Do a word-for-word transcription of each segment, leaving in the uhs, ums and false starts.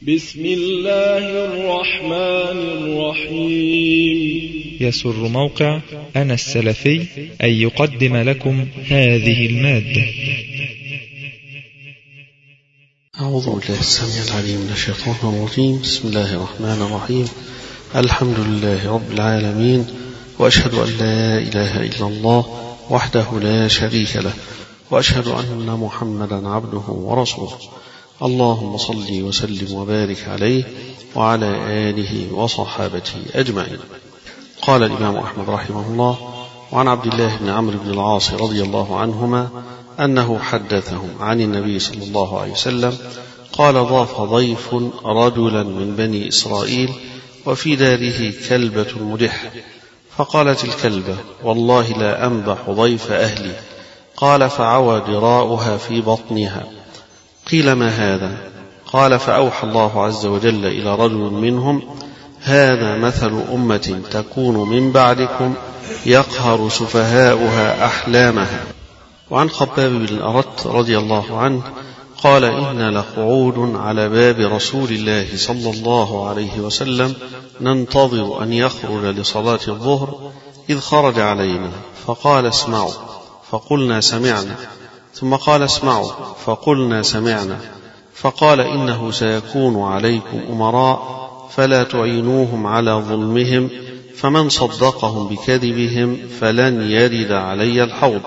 بسم الله الرحمن الرحيم. يسر موقع أنا السلفي أن يقدم لكم هذه المادة. أعوذ بالله السميع العليم من الشيطان الرجيم. بسم الله الرحمن الرحيم. الحمد لله رب العالمين، وأشهد أن لا إله إلا الله وحده لا شريك له، وأشهد أن محمدا عبده ورسوله. اللهم صل وسلم وبارك عليه وعلى آله وصحابته أجمعين. قال الإمام أحمد رحمه الله: وعن عبد الله بن عمرو بن العاص رضي الله عنهما أنه حدثهم عن النبي صلى الله عليه وسلم قال: ضاف ضيف رجلا من بني إسرائيل وفي داره كلبة مدح، فقالت الكلبة: والله لا أنبح ضيف أهلي. قال: فعوى ذراؤها في بطنها. قيل: ما هذا؟ قال: فأوحى الله عز وجل إلى رجل منهم: هذا مثل أمة تكون من بعدكم يقهر سفهاؤها أحلامها. وعن خباب بن الأرت رضي الله عنه قال: إنا لقعود على باب رسول الله صلى الله عليه وسلم ننتظر أن يخرج لصلاة الظهر، إذ خرج علينا فقال: اسمعوا، فقلنا: سمعنا. ثم قال: اسمعوا، فقلنا: سمعنا. فقال: إنه سيكون عليكم أمراء فلا تعينوهم على ظلمهم، فمن صدقهم بكذبهم فلن يرد علي الحوض.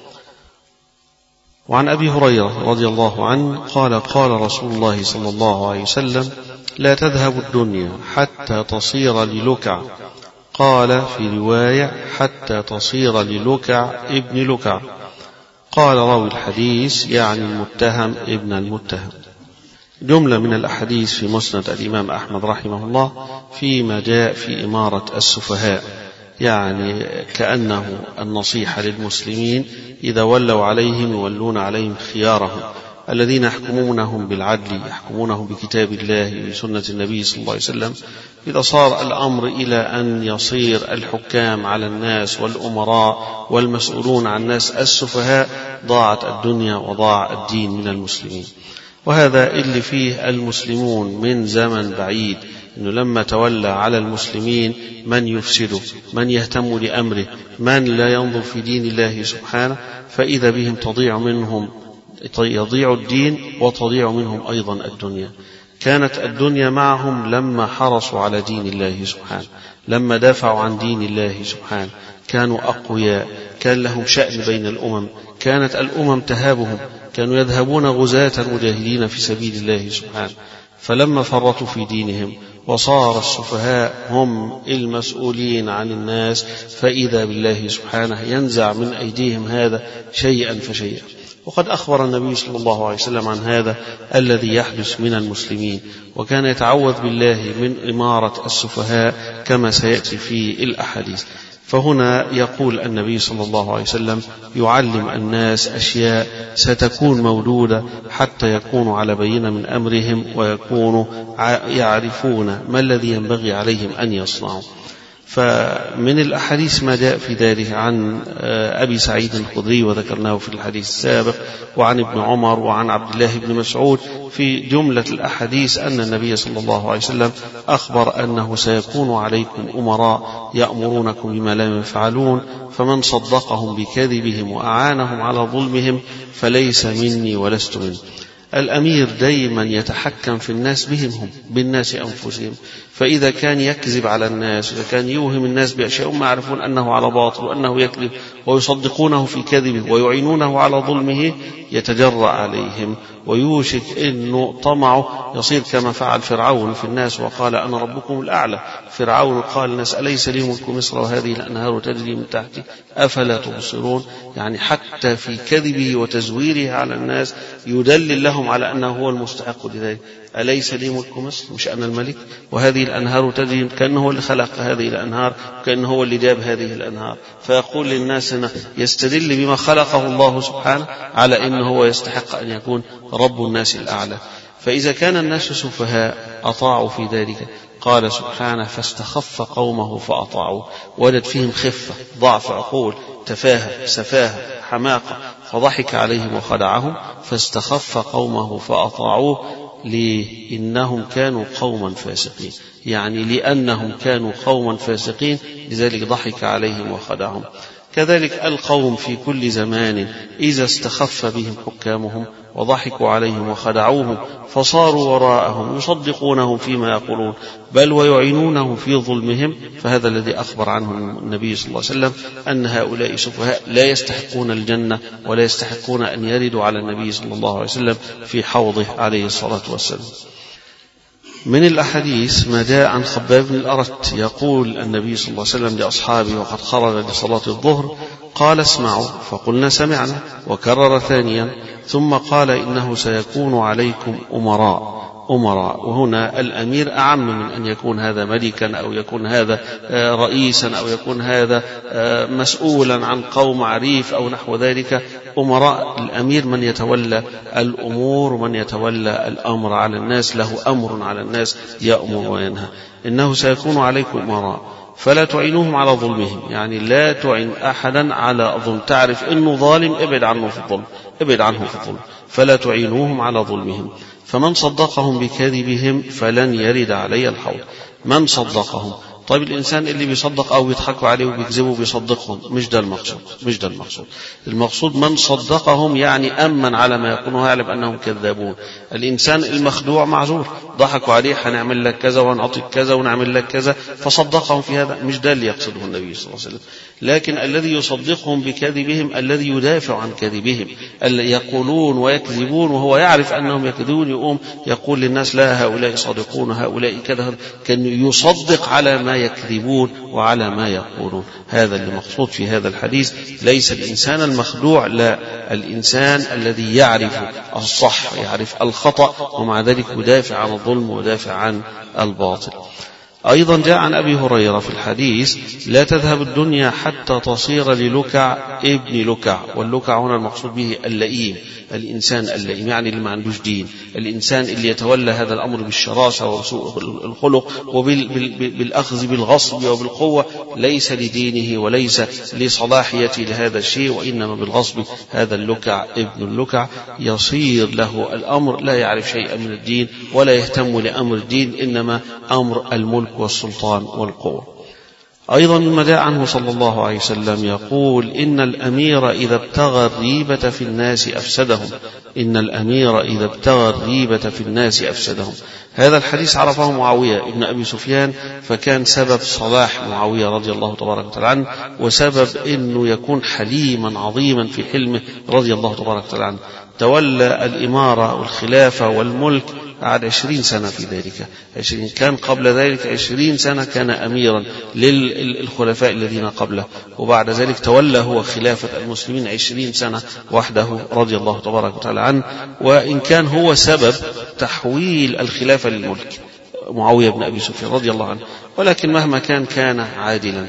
وعن أبي هريرة رضي الله عنه قال: قال رسول الله صلى الله عليه وسلم: لا تذهب الدنيا حتى تصير للكع. قال في رواية: حتى تصير للكع ابن لكع. قال راوي الحديث يعني المتهم ابن المتهم. جملة من الأحاديث في مسند الإمام أحمد رحمه الله فيما جاء في إمارة السفهاء، يعني كأنه النصيحة للمسلمين إذا ولوا عليهم يولون عليهم خيارهم الذين يحكمونهم بالعدل، يحكمونهم بكتاب الله وسنة النبي صلى الله عليه وسلم. إذا صار الأمر إلى أن يصير الحكام على الناس والأمراء والمسؤولون عن الناس السفهاء، ضاعت الدنيا وضاع الدين من المسلمين. وهذا اللي فيه المسلمون من زمن بعيد، إنه لما تولى على المسلمين من يفسده، من يهتم لأمره، من لا ينظر في دين الله سبحانه، فإذا بهم تضيع منهم يضيع الدين وتضيع منهم أيضا الدنيا. كانت الدنيا معهم لما حرصوا على دين الله سبحانه، لما دافعوا عن دين الله سبحانه، كانوا أقوياء، كان لهم شأن بين الأمم، كانت الأمم تهابهم، كانوا يذهبون غزاة مجاهدين في سبيل الله سبحانه. فلما فرطوا في دينهم وصار السفهاء هم المسؤولين عن الناس، فإذا بالله سبحانه ينزع من أيديهم هذا شيئا فشيئا. وقد أخبر النبي صلى الله عليه وسلم عن هذا الذي يحدث من المسلمين، وكان يتعوذ بالله من إمارة السفهاء كما سيأتي في الأحاديث. فهنا يقول النبي صلى الله عليه وسلم يعلم الناس أشياء ستكون موجودة حتى يكونوا على بينة من أمرهم، ويكونوا يعرفون ما الذي ينبغي عليهم أن يصنعوا. فمن الأحاديث ما جاء في ذلك عن أبي سعيد الخدري وذكرناه في الحديث السابق، وعن ابن عمر، وعن عبد الله بن مسعود. في جملة الأحاديث أن النبي صلى الله عليه وسلم أخبر أنه سيكون عليكم أمراء يأمرونكم بما لا يفعلون، فمن صدقهم بكذبهم وأعانهم على ظلمهم فليس مني ولست منه. الأمير دايما يتحكم في الناس بهم هم، بالناس أنفسهم. فإذا كان يكذب على الناس، إذا كان يوهم الناس بأشياء هم يعرفون أنه على باطل وأنه يكذب، ويصدقونه في كذبه ويعينونه على ظلمه، يتجرأ عليهم، ويوشك أنه طمعه يصير كما فعل فرعون في الناس وقال: أنا ربكم الأعلى. فرعون قال الناس: أليس لي ملك مصر وهذه الأنهار تجري من تحتي أفلا تبصرون. يعني حتى في كذبه وتزويره على الناس يدلل لهم على أنه هو المستحق لذلك. أليس لي ملك مصر، مش أنا الملك، وهذه الأنهار تجري، كأنه هو اللي خلق هذه الأنهار، كأنه هو اللي جاب هذه الأنهار. فيقول للناس هنا يستدل بما خلقه الله سبحانه على أنه هو يستحق أن يكون رب الناس الأعلى. فإذا كان الناس سفهاء أطاعوا في ذلك. قال سبحانه: فاستخف قومه فأطاعوا. وجد فيهم خفة، ضعف عقول، تفاهة، سفاهة، حماقة، فضحك عليهم وخدعهم. فاستخف قومه فأطاعوه. ليه؟ إنهم كانوا قوما فاسقين، يعني لأنهم كانوا قوما فاسقين لذلك ضحك عليهم وخدعهم. كذلك القوم في كل زمان إذا استخف بهم حكامهم وضحكوا عليهم وخدعوهم فصاروا وراءهم يصدقونهم فيما يقولون بل ويعينونهم في ظلمهم، فهذا الذي أخبر عنه النبي صلى الله عليه وسلم أن هؤلاء سفهاء لا يستحقون الجنة ولا يستحقون أن يردوا على النبي صلى الله عليه وسلم في حوضه عليه الصلاة والسلام. من الأحاديث ما جاء عن خباب بن الأرت يقول النبي صلى الله عليه وسلم لأصحابه وقد خرج لصلاة الظهر قال اسمعوا، فقلنا سمعنا، وكرر ثانيا ثم قال إنه سيكون عليكم أمراء. أمراء وهنا الأمير أعم من أن يكون هذا ملكا أو يكون هذا رئيسا أو يكون هذا مسؤولا عن قوم عريف أو نحو ذلك. أمراء الأمير من يتولى الأمور ومن يتولى الأمر على الناس، له أمر على الناس يأمر وينهى. إنه سيكون عليكم أمراء فلا تعينوهم على ظلمهم، يعني لا تعين أحدا على ظلم، تعرف إنه ظالم ابعد عنه في الظلم، ابعد عنه في الظلم، فلا تعينوهم على ظلمهم. فمن صدقهم بكذبهم فلن يرد علي الحوض. من صدقهم، طيب الإنسان اللي بيصدق أو يضحكوا عليه وبيكذبوا بيصدقهم، مش ده المقصود، مش ده المقصود. المقصود من صدقهم يعني أمن على ما يقولون ويعلم أنهم كذابون. الإنسان المخدوع معذور، ضحكوا عليه هنعمل لك كذا ونعطيك كذا ونعمل لك كذا فصدقهم في هذا، مش ده اللي يقصده النبي صلى الله عليه وسلم. لكن الذي يصدقهم بكذبهم الذي يدافع عن كذبهم، اللي يقولون ويكذبون وهو يعرف أنهم يكذبون، يقوم يقول للناس لا هؤلاء صادقون هؤلاء كذا، كان يصدق على ما يكذبون وعلى ما يقولون. هذا اللي مقصود في هذا الحديث، ليس الإنسان المخدوع، لا، الإنسان الذي يعرف الصح يعرف الخطأ ومع ذلك يدافع عن الظلم ويدافع عن الباطل. أيضا جاء عن أبي هريرة في الحديث لا تذهب الدنيا حتى تصير للكع ابن لكع، واللكع هنا المقصود به اللئيم، الإنسان اللئيم يعني اللي ما عندوش دين، الإنسان اللي يتولى هذا الأمر بالشراسة وسوء الخلق وبالأخذ بالغصب وبالقوة، ليس لدينه وليس لصلاحيته لهذا الشيء وإنما بالغصب. هذا اللكع ابن اللكع يصير له الأمر، لا يعرف شيئا من الدين ولا يهتم لأمر الدين، إنما أمر الملك والسلطان والقوة. أيضا مما جاء عنه صلى الله عليه وسلم يقول إن الأمير إذا ابتغى الريبة في الناس أفسدهم، إن الأمير إذا ابتغى الريبة في الناس أفسدهم. هذا الحديث عرفه معاوية ابن أبي سفيان، فكان سبب صلاح معاوية رضي الله تبارك وتعالى عنه، وسبب أنه يكون حليما عظيما في حلمه رضي الله تبارك وتعالى عنه. تولى الإمارة والخلافة والملك بعد عشرين سنة في ذلك، عشرين كان قبل ذلك عشرين سنة كان أميرا للخلفاء الذين قبله، وبعد ذلك تولى هو خلافة المسلمين عشرين سنة وحده رضي الله تبارك وتعالى عنه، وإن كان هو سبب تحويل الخلافة للملك معاوية بن أبي سفيان رضي الله عنه، ولكن مهما كان كان عادلا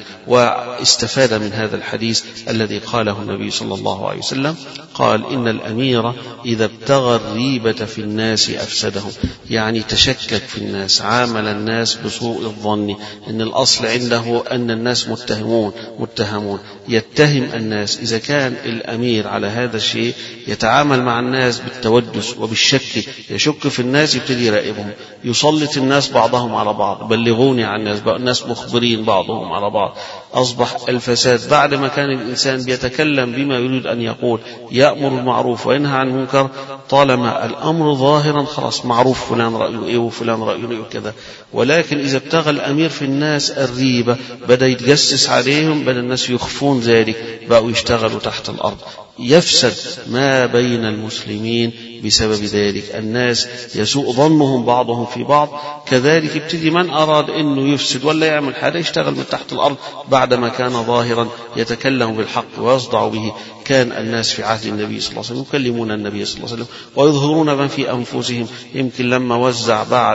واستفاد من هذا الحديث الذي قاله النبي صلى الله عليه وسلم. قال إن الأمير إذا ابتغى الريبة في الناس أفسدهم، يعني تشكك في الناس، عامل الناس بسوء الظن، إن الأصل عنده أن الناس متهمون متهمون يتهم الناس. إذا كان الأمير على هذا الشيء يتعامل مع الناس بالتودس وبالشك، يشك في الناس، يبتدي يراقبهم، يسلط الناس بعضهم على بعض، بلغوني عن الناس، بقى الناس مخبرين بعضهم على بعض. أصبح الفساد بعد ما كان الإنسان بيتكلم بما يريد أن يقول، يأمر بالمعروف وينهى عن المنكر، طالما الأمر ظاهرا خلاص معروف فلان رأيه إيه وفلان رأيه إيه وكذا. ولكن إذا ابتغى الأمير في الناس الريبة، بدأ يتجسس عليهم، بدأ الناس يخفون ذلك، بقوا يشتغلوا تحت الأرض، يفسد ما بين المسلمين بسبب ذلك. الناس يسوء ظنهم بعضهم في بعض، كذلك يبتدي من أراد أنه يفسد ولا يعمل حاجة يشتغل من تحت الأرض بعدما كان ظاهرا يتكلم بالحق ويصدع به. كان الناس في عهد النبي صلى الله عليه وسلم يكلمون النبي صلى الله عليه وسلم ويظهرون ما في أنفسهم. يمكن لما وزع بعد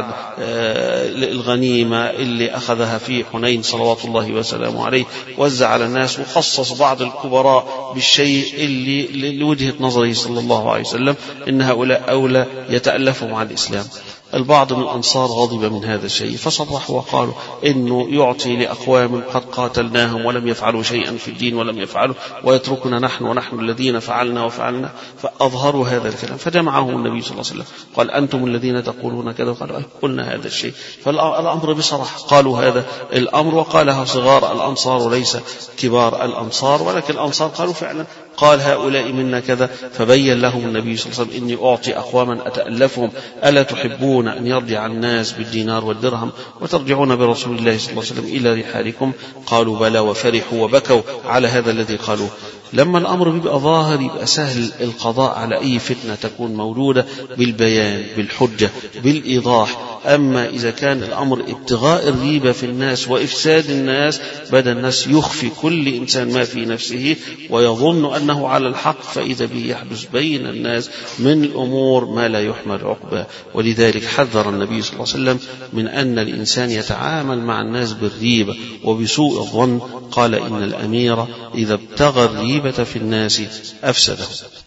الغنيمة اللي أخذها في حنين صلوات الله وسلامه عليه، وزع على الناس وخصص بعض الكبراء بالشيء اللي لوجهة نظره صلى الله عليه وسلم إن هؤلاء أولى يتألفوا مع الإسلام. البعض من الأنصار غضب من هذا الشيء فصرحوا وقالوا إنه يعطي لأقوام قد قاتلناهم ولم يفعلوا شيئا في الدين ولم يفعلوا ويتركنا نحن ونحن الذين فعلنا وفعلنا، فأظهروا هذا الكلام فجمعهم النبي صلى الله عليه وسلم قال أنتم الذين تقولون كذا، قالوا قلنا هذا الشيء. فالأمر بصراحة قالوا هذا الأمر، وقالها صغار الأنصار وليس كبار الأنصار، ولكن الأنصار قالوا فعلا قال هؤلاء منا كذا. فبين لهم النبي صلى الله عليه وسلم إني أعطي أقواما أتألفهم، ألا تحبون أن يرجع الناس بالدينار والدرهم وترجعون برسول الله صلى الله عليه وسلم إلى رحالكم؟ قالوا بلى، وفرحوا وبكوا على هذا الذي قالوه. لما الأمر بيبقى ظاهر يبقى سهل القضاء على أي فتنة تكون مولودة بالبيان بالحجة بالإيضاح. أما إذا كان الأمر ابتغاء الريبة في الناس وإفساد الناس، بدأ الناس يخفي كل إنسان ما في نفسه ويظن أنه على الحق، فإذا به يحدث بين الناس من الأمور ما لا يحمل عقباه. ولذلك حذر النبي صلى الله عليه وسلم من أن الإنسان يتعامل مع الناس بالريبة وبسوء الظن. قال إن الأمير إذا ابتغى الريبة في الناس أفسده.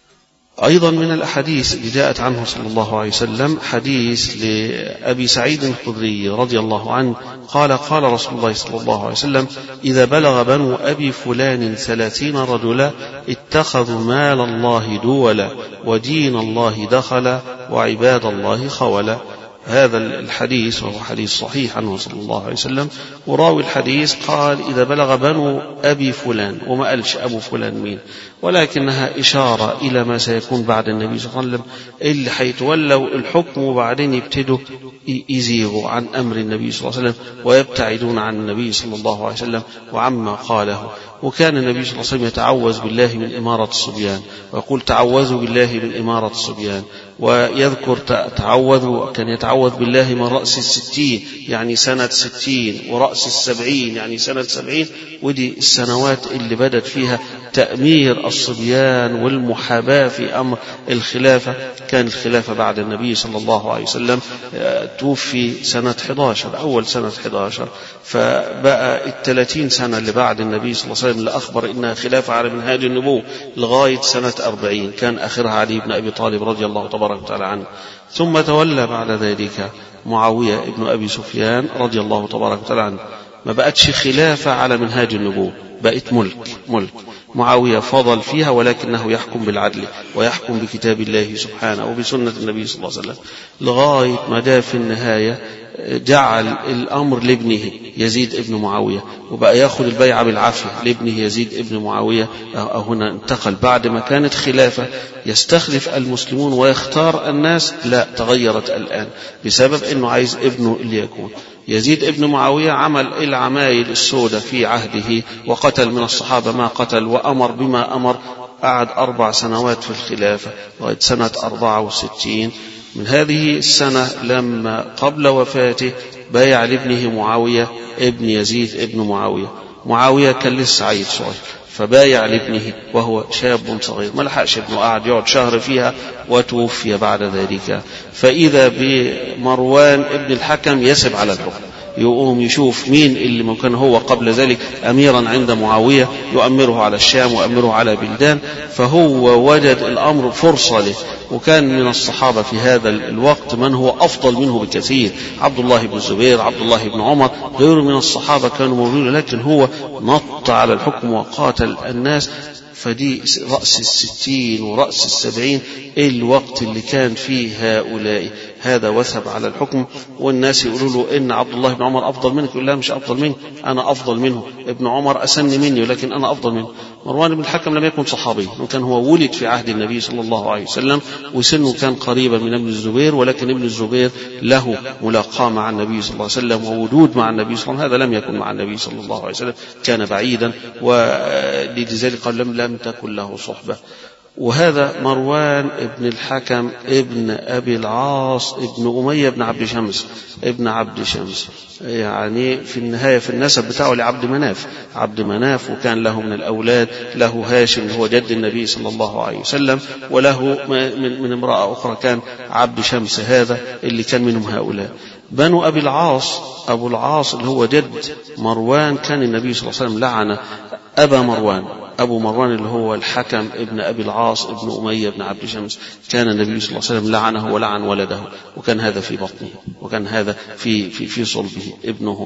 أيضا من الأحاديث اللي جاءت عنه صلى الله عليه وسلم حديث لأبي سعيد الخدري رضي الله عنه قال قال رسول الله صلى الله عليه وسلم إذا بلغ بنو أبي فلان ثلاثين رجلا اتخذوا مال الله دولا ودين الله دخلا وعباد الله خولا. هذا الحديث وهو حديث صحيح عنه صلى الله عليه وسلم، وراوي الحديث قال إذا بلغ بنو أبي فلان، وما قالش أبو فلان مين، ولكنها إشارة إلى ما سيكون بعد النبي صلى الله عليه وسلم اللي حيتولوا الحكم وبعدين يبتدوا يزيغوا عن أمر النبي صلى الله عليه وسلم ويبتعدون عن النبي صلى الله عليه وسلم وعما قاله. وكان النبي صلى الله عليه وسلم يتعوذ بالله من إمارة الصبيان، ويقول تعوذوا بالله من إمارة الصبيان، ويذكر تعوذوا كان يتعوذ بالله من رأس الستين يعني سنة ستين، ورأس السبعين يعني سنة سبعين، ودي السنوات اللي بدت فيها تأمير الصبيان والمحاباة في أمر الخلافة. كان الخلافة بعد النبي صلى الله عليه وسلم توفي سنة أحد عشر، أول سنة أحد عشر، فبقى الثلاثين سنة اللي بعد النبي صلى الله عليه وسلم اللي أخبر إنها خلافة على منهاج النبوة لغاية سنة أربعين، كان آخرها علي بن أبي طالب رضي الله تبارك وتعالى عنه. ثم تولى بعد ذلك معاوية ابن أبي سفيان رضي الله تبارك وتعالى عنه. ما بقتش خلافة على منهاج النبوة، بقت ملك ملك معاوية فضل فيها، ولكنه يحكم بالعدل ويحكم بكتاب الله سبحانه وبسنة النبي صلى الله عليه وسلم لغاية ما جاء في النهاية جعل الأمر لابنه يزيد ابن معاوية، وبقى يأخذ البيعة بالعافية لابنه يزيد ابن معاوية. هنا انتقل بعد ما كانت خلافة يستخلف المسلمون ويختار الناس، لا تغيرت الآن بسبب أنه عايز ابنه اللي يكون. يزيد ابن معاوية عمل العمايل السوداء في عهده وقتل من الصحابة ما قتل وأمر بما أمر. قعد أربع سنوات في الخلافة لغاية سنة أربعة وستين. من هذه السنة لما قبل وفاته بايع لابنه معاوية ابن يزيد ابن معاوية. معاوية كان لسه عيل صغير، فبايع لابنه وهو شاب صغير ما لحقش ابنه، قعد يقعد شهر فيها وتوفي بعد ذلك. فإذا بمروان ابن الحكم يسب على الحكم، يقوم يشوف مين اللي ممكن هو قبل ذلك أميرا عند معاوية يؤمره على الشام ويؤمره على بلدان، فهو وجد الأمر فرصة له. وكان من الصحابة في هذا الوقت من هو أفضل منه بكثير، عبد الله بن الزبير، عبد الله بن عمر، غيره من الصحابة كانوا موجودين، لكن هو نط على الحكم وقاتل الناس. فدي رأس الستين ورأس السبعين الوقت اللي كان فيه هؤلاء هذا وثب على الحكم. والناس يقولوا له إن عبد الله بن عمر أفضل منك، يقول لا مش أفضل منك، أنا أفضل منه. ابن عمر أسن مني ولكن أنا أفضل منه. مروان بن الحكم لم يكن صحابي، وكان هو ولد في عهد النبي صلى الله عليه وسلم وسنه كان قريبا من ابن الزبير، ولكن ابن الزبير له ملاقاة مع النبي صلى الله عليه وسلم ووجود مع النبي صلى الله عليه وسلم، هذا لم يكن مع النبي صلى الله عليه وسلم، كان بعيدا، ولذلك قال لم, لم تكن له صحبة. وهذا مروان ابن الحكم ابن أبي العاص ابن أمية بن عبد شمس ابن عبد شمس، يعني في النهاية في النسب بتاعه لعبد مناف عبد مناف وكان له من الأولاد له هاشم هو جد النبي صلى الله عليه وسلم، وله من, من امرأة أخرى كان عبد شمس، هذا اللي كان منهم هؤلاء. بنو أبي العاص، أبو العاص اللي هو جد مروان، كان النبي صلى الله عليه وسلم لعن أبا مروان أبو مروان اللي هو الحكم ابن أبي العاص ابن أمية ابن عبد شمس، كان النبي صلى الله عليه وسلم لعنه ولعن ولده، وكان هذا في بطنه وكان هذا في في في صلبه ابنه،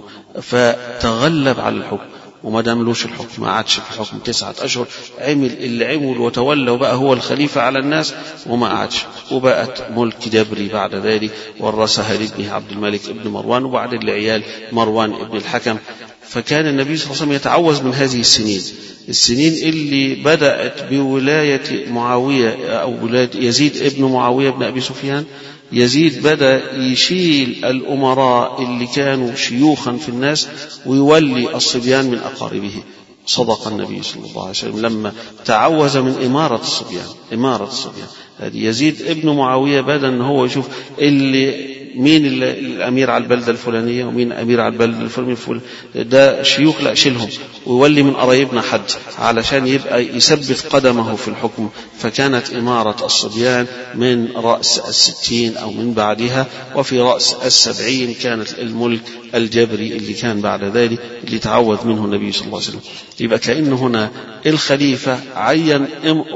فتغلب على الحكم وما داملوش الحكم، ما عادش في الحكم تسعة أشهر، عمل اللي عمل وتولى وبقى هو الخليفة على الناس وما عادش، وبقت ملك جبري بعد ذلك ورثها لابنه عبد الملك ابن مروان وبعد العيال مروان ابن الحكم. فكان النبي صلى الله عليه وسلم يتعوذ من هذه السنين السنين اللي بدأت بولاية معاوية أو ولاية يزيد ابن معاوية بن أبي سفيان. يزيد بدأ يشيل الأمراء اللي كانوا شيوخا في الناس ويولي الصبيان من أقاربه. صدق النبي صلى الله عليه وسلم لما تعوذ من إمارة الصبيان إمارة الصبيان هذه. يزيد ابن معاوية بدأ أن هو يشوف اللي مين الأمير على البلدة الفلانية ومين أمير على البلدة الفلانية ده شيوخ، لا شيلهم ويولي من قرايبنا حد علشان يبقى يثبت قدمه في الحكم. فكانت إمارة الصبيان من رأس الستين أو من بعدها، وفي رأس السبعين كانت الملك الجبري اللي كان بعد ذلك اللي تعوذ منه النبي صلى الله عليه وسلم. يبقى كأن هنا الخليفة عين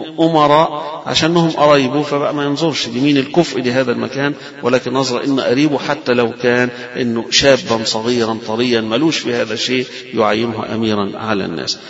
أمراء عشانهم قرايبه، فبقى ما ينظرش لمين الكفء لهذا المكان، ولكن نظر إن قريبه حتى لو كان إنه شابا صغيرا طريا ملوش في هذا الشيء يعينه أميرا على الناس.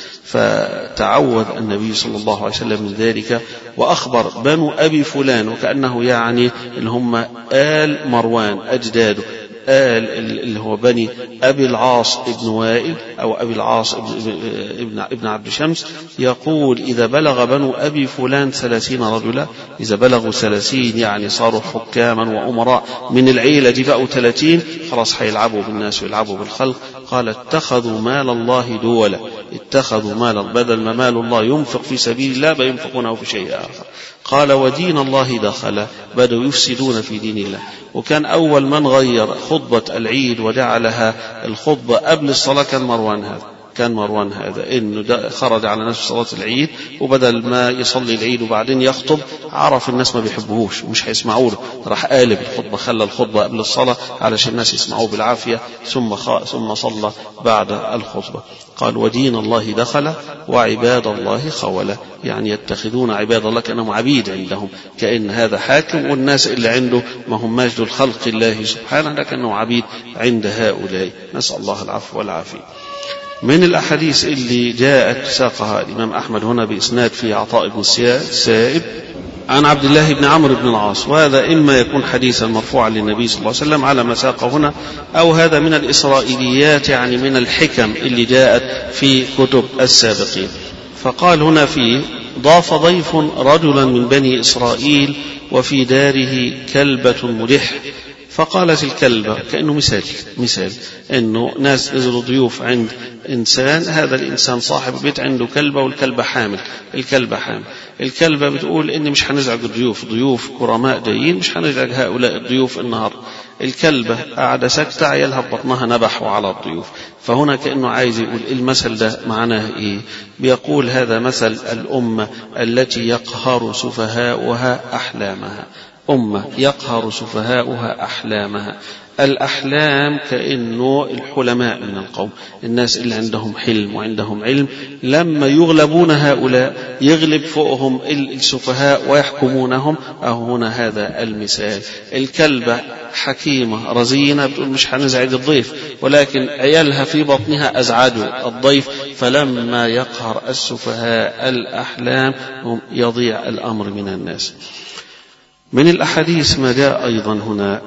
فتعوذ النبي صلى الله عليه وسلم من ذلك، وأخبر بنو أبي فلان، وكأنه يعني اللي هم آل مروان أجداده، آل اللي هو بني أبي العاص ابن وائل أو أبي العاص ابن, ابن عبد شمس، يقول إذا بلغ بنو أبي فلان ثلاثين رجلا، إذا بلغوا ثلاثين يعني صاروا حكاما وأمراء من العيلة دي بقوا ثلاثين، خلاص حيلعبوا بالناس ويلعبوا بالخلق. قال اتخذوا مال الله دولا، اتخذوا مال بدل ما مال الله ينفق في سبيل الله بينفقونه في شيء آخر. قال ودين الله دخل، بدأوا يفسدون في دين الله. وكان أول من غير خطبة العيد وجعلها الخطبة قبل الصلاة كان مروان هذا كان مروان هذا إنه خرج على نفس صلاة العيد، وبدل ما يصلي العيد وبعدين يخطب عرف الناس ما بيحبوهوش ومش هيسمعوا له، راح قالب الخطبة، خلى الخطبة قبل الصلاة علشان الناس يسمعوه بالعافية، ثم ثم صلى بعد الخطبة. قال ودين الله دخل وعباد الله خولة، يعني يتخذون عباد الله كأنهم عبيد عندهم، كأن هذا حاكم والناس اللي عنده ما هم مجد الخلق الله سبحانه، لكنهم عبيد عند هؤلاء. نسأل الله العفو والعافية. من الأحاديث اللي جاءت ساقها الإمام أحمد هنا بإسناد في عطاء بن السائب عن عبد الله بن عمرو بن العاص، وهذا إما يكون حديثا مرفوعا للنبي صلى الله عليه وسلم على ما ساق هنا، أو هذا من الإسرائيليات يعني من الحكم اللي جاءت في كتب السابقين. فقال هنا فيه ضاف ضيف رجلا من بني إسرائيل وفي داره كلبة ملح، فقالت الكلبة، كأنه مثال مثال أنه ناس نزلوا ضيوف عند إنسان، هذا الإنسان صاحب بيت عنده كلبة والكلبة حامل الكلبة حامل الكلبة بتقول إني مش هنزعج الضيوف، ضيوف كرماء جايين مش هنزعج هؤلاء الضيوف النهار. الكلبة قاعدة سكتة، عيالها ببطنها نبحوا على الضيوف. فهنا كأنه عايز يقول المثل ده معناه إيه؟ بيقول هذا مثل الأمة التي يقهر سفهاؤها أحلامها، أمة يقهر سفهاؤها أحلامها. الأحلام كأنه الحلماء من القوم، الناس اللي عندهم حلم وعندهم علم، لما يغلبون هؤلاء يغلب فوقهم السفهاء ويحكمونهم. أو هنا هذا المثال. الكلبة حكيمة رزينة بتقول مش هنزعج الضيف، ولكن عيالها في بطنها أزعجوا الضيف، فلما يقهر السفهاء الأحلام يضيع الأمر من الناس. من الأحاديث ما جاء أيضا هنا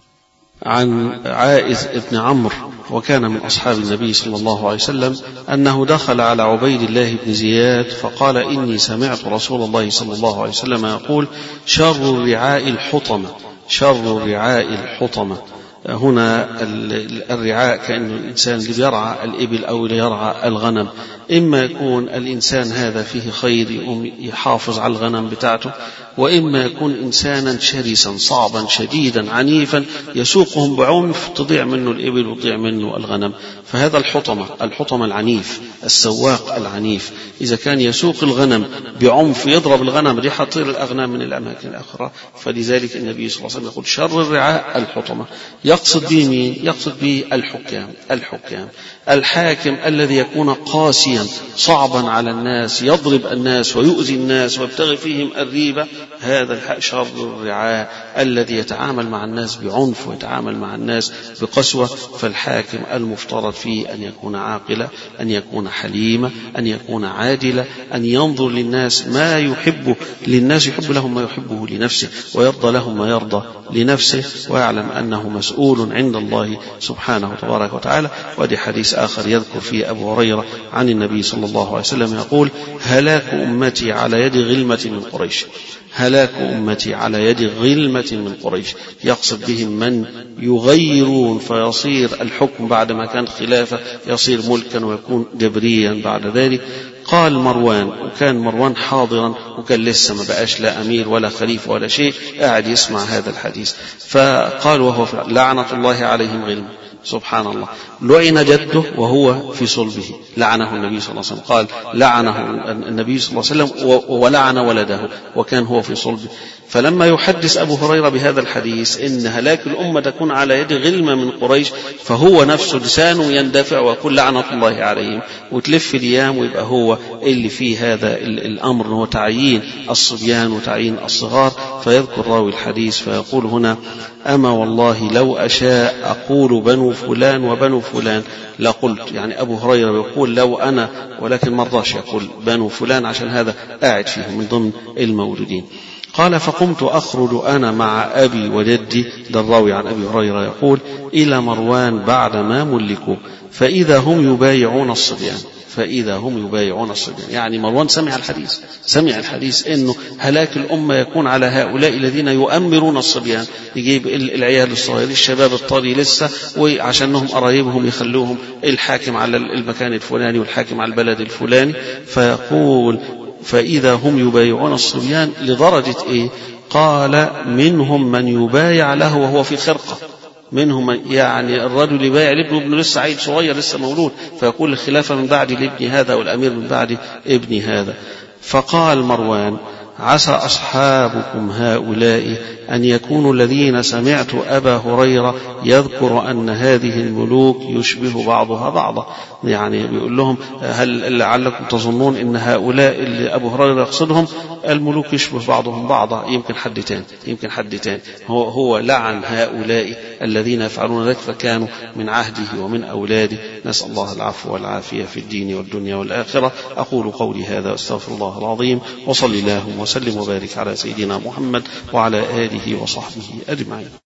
عن عائذ ابن عمرو، وكان من أصحاب النبي صلى الله عليه وسلم، أنه دخل على عبيد الله بن زياد فقال إني سمعت رسول الله صلى الله عليه وسلم يقول شر الرعاء الحطمة، شر الرعاء الحطمة. هنا الرعاء كأنه الإنسان اللي بيرعى الإبل أو اللي يرعى الغنم، إما يكون الإنسان هذا فيه خير يحافظ على الغنم بتاعته، وإما يكون إنسانا شرسا صعبا شديدا عنيفا يسوقهم بعنف تضيع منه الإبل وتضيع منه الغنم. فهذا الحطمة الحطمة العنيف السواق العنيف إذا كان يسوق الغنم بعنف يضرب الغنم دي حطير الأغنام من الأماكن الأخرى. فلذلك النبي صلى الله عليه وسلم يقول شر الرعاء الحطمة. يقصد به مين؟ يقصد به الحكام الحكام الحاكم الذي يكون قاسيا صعبا على الناس يضرب الناس ويؤذي الناس ويبتغي فيهم الريبة. هذا شر الرعاء الذي يتعامل مع الناس بعنف ويتعامل مع الناس بقسوة. فالحاكم المفترض فيه أن يكون عاقلا، أن يكون حليما، أن يكون عادلا، أن ينظر للناس ما يحبه للناس، يحب لهم ما يحبه لنفسه ويرضى لهم ما يرضى لنفسه، ويعلم أنه مسؤول عند الله سبحانه وتبارك وتعالى. ودي حديث آخر يذكر فيه أبو هريرة عن النبي صلى الله عليه وسلم يقول هلاك أمتي على يد غلمة من قريش. هلاك أمتي على يد غلمة من قريش يقصد بهم من يغيرون فيصير الحكم بعد ما كان خلافة يصير ملكا ويكون جبريا بعد ذلك. قال مروان، وكان مروان حاضرا وكان لسه ما بقاش لا أمير ولا خليفة ولا شيء، قاعد يسمع هذا الحديث. فقال وهو لعنة الله عليهم غلم. سبحان الله، لعن جده وهو في صلبه، لعنه النبي صلى الله عليه وسلم. قال لعنه النبي صلى الله عليه وسلم ولعن ولده وكان هو في صلبه. فلما يحدث أبو هريرة بهذا الحديث إن هلاك الأمة تكون على يد غلمة من قريش، فهو نفسه لسانه يندفع ويقول لعنة الله عليهم، وتلف الأيام ويبقى هو اللي فيه هذا الأمر هو تعيين الصبيان وتعيين الصغار. فيذكر راوي الحديث فيقول هنا أما والله لو أشاء أقول بنو فلان وبنو فلان لقلت. يعني أبو هريرة يقول لو أنا، ولكن ما رضاش يقول بنو فلان عشان هذا قاعد فيه من ضمن المولودين. قال فقمت أخرج أنا مع أبي وجدي، ده الراوي عن أبي هريرة يقول إلى مروان بعد ما ملكوا فإذا هم يبايعون الصبيان فإذا هم يبايعون الصبيان. يعني مروان سمع الحديث سمع الحديث إنه هلاك الأمة يكون على هؤلاء الذين يؤمرون الصبيان، يجيب العيال الصغير الشباب الطري لسه وعشانهم قرايبهم يخلوهم الحاكم على المكان الفلاني والحاكم على البلد الفلاني. فيقول فإذا هم يبايعون الصبيان لدرجة إيه؟ قال منهم من يبايع له وهو في خرقة، منهم يعني الرجل يبايع لابنه، ابنه لسه عيل صغير لسه مولود، فيقول الخلافة من بعد لابن هذا والأمير من بعد ابن هذا. فقال مروان عسى أصحابكم هؤلاء أن يكونوا الذين سمعت أبا هريرة يذكر أن هذه الملوك يشبه بعضها بعضا. يعني بيقول لهم هل لعلكم تظنون أن هؤلاء اللي أبو هريرة يقصدهم الملوك يشبه بعضهم بعضا؟ يمكن حد تاني يمكن حد تاني هو, هو لعن هؤلاء الذين يفعلون ذلك فكانوا من عهده ومن أولاده. نسأل الله العفو والعافية في الدين والدنيا والآخرة. أقول قولي هذا واستغفر الله العظيم، وصلي اللهم وسلم وبارك على سيدنا محمد وعلى آله وصحبه أجمعين.